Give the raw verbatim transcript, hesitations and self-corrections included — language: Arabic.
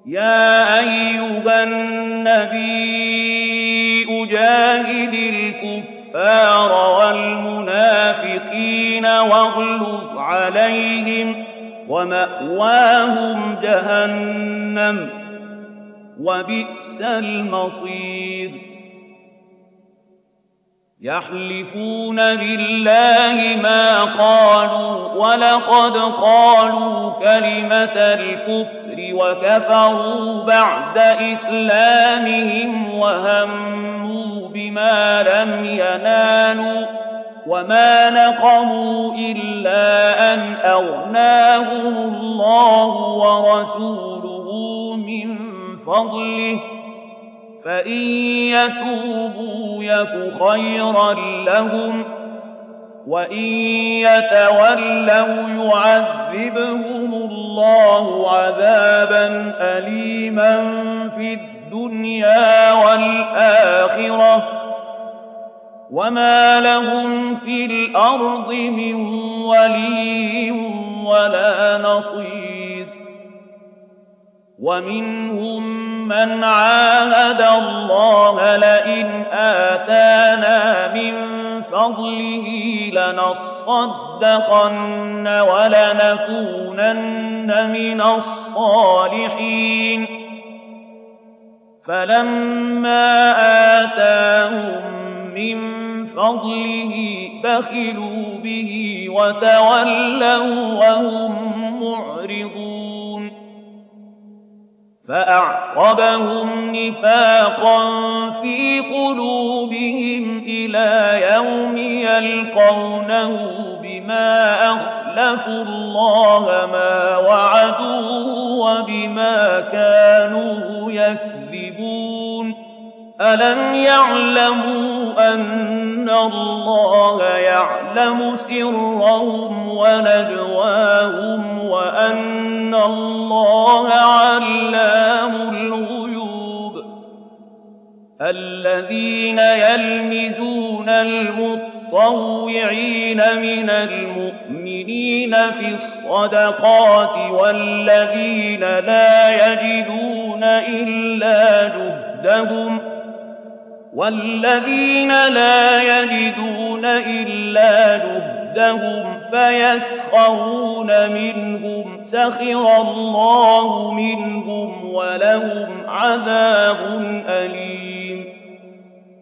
يا أيها النبي جاهد الكفار والمنافقين واغلظ عليهم ومأواهم جهنم وبئس المصير يحلفون بالله ما قالوا ولقد قالوا كلمة الكفر وكفروا بعد إسلامهم وهموا بما لم ينالوا وما نقموا إلا أن أغناهم الله ورسوله من فضله فإن يتوبوا يك خيرا لهم وإن يتولوا يعذبهم الله عذابا أليما في الدنيا والآخرة وما لهم في الأرض من ولي ولا نصير ومنهم من عاهد الله لئن آتانا من فضله لنصدقن ولنكونن من الصالحين فلما آتاهم من فضله بخلوا به وتولوا وهم معرضون فأعقبهم نفاقا في قلوبهم إلى يوم يلقونه بما أخلفوا الله ما وعدوه وبما كانوا يكذبون ألم يعلموا أن الله يعلم سرهم ونجواهم وأن الله علام الغيوب الذين يلمزون المطوعين من المؤمنين في الصدقات والذين لا يجدون إلا جهدهم والذين لا يجدون إلا جهدهم فيسخرون منهم سخر الله منهم ولهم عذاب أليم